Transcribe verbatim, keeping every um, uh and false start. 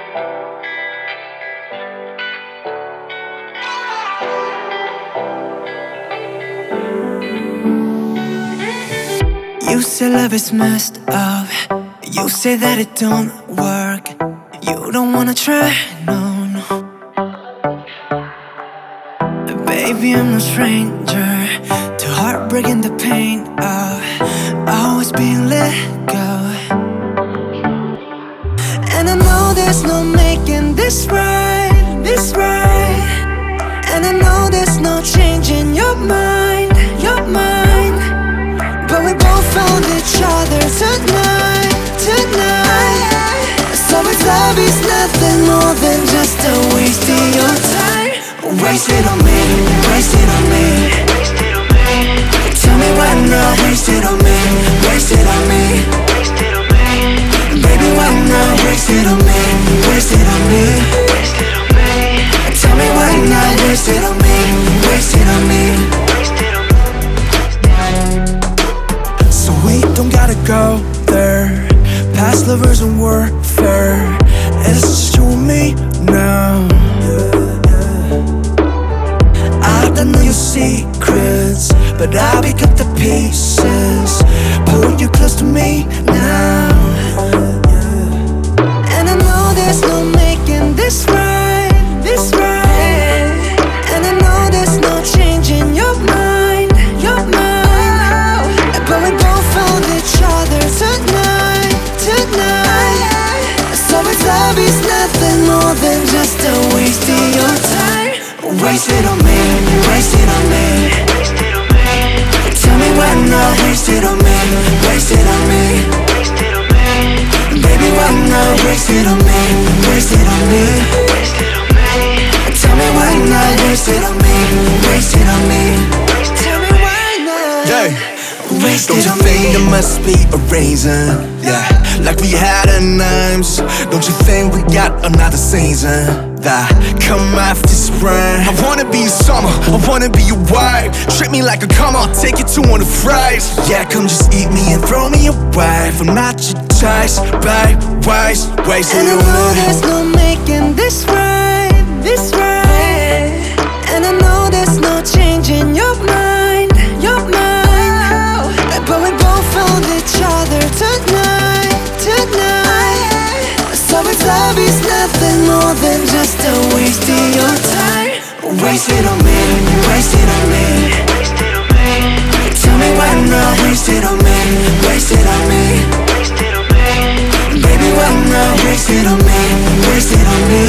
You say love is messed up. You say that it don't work. You don't wanna try, no, no. Baby, I'm no stranger to heartbreak and the pain of always being let go. And I know there's no making this right, this right. And I know there's no changing your mind, your mind. But we both found each other tonight, tonight. So it's love is nothing more than just a waste of your time. Waste it on me, waste it on me. Tell me why not, waste it on me, waste it on me. Baby, why not, waste it on me, waste it on me. Tell me why not, waste it on me, waste it on me. So we don't gotta go there. Past lovers and warfare. It's just you and me now. I don't know your secrets, but I pick up the pieces, pull you close to me now. And I know there's no making this right, this right. And I know there's no changing your mind, your mind. But we both found each other tonight, tonight. So it's love is nothing more than just a waste of your time. Waste it on me, waste it on me. Tell me why not, waste it on me, waste it on me. Baby, why not, waste it on me, waste it on me. Tell me why not, waste it on me, waste it on me. Tell me why not. Yeah. Waste Don't it you on think me. there must be a reason? Yeah, like we had a names. Don't you think we got another season that come after spring? I wanna be your summer, I wanna be your wife. Treat me like a come, I'll take you to one of the fries. Yeah, come just eat me and throw me away. I'm not your choice, babe, waste, waste And it I on know me. there's no making this right, this right. And I know there's no changing your mind, your mind. But we both found each other tonight, tonight. So it's love is nothing more than just a waste of your time. Waste it on me, waste it on me. Tell me why not, waste it on me, waste it on me. Baby, why not, waste it on me, waste it on me.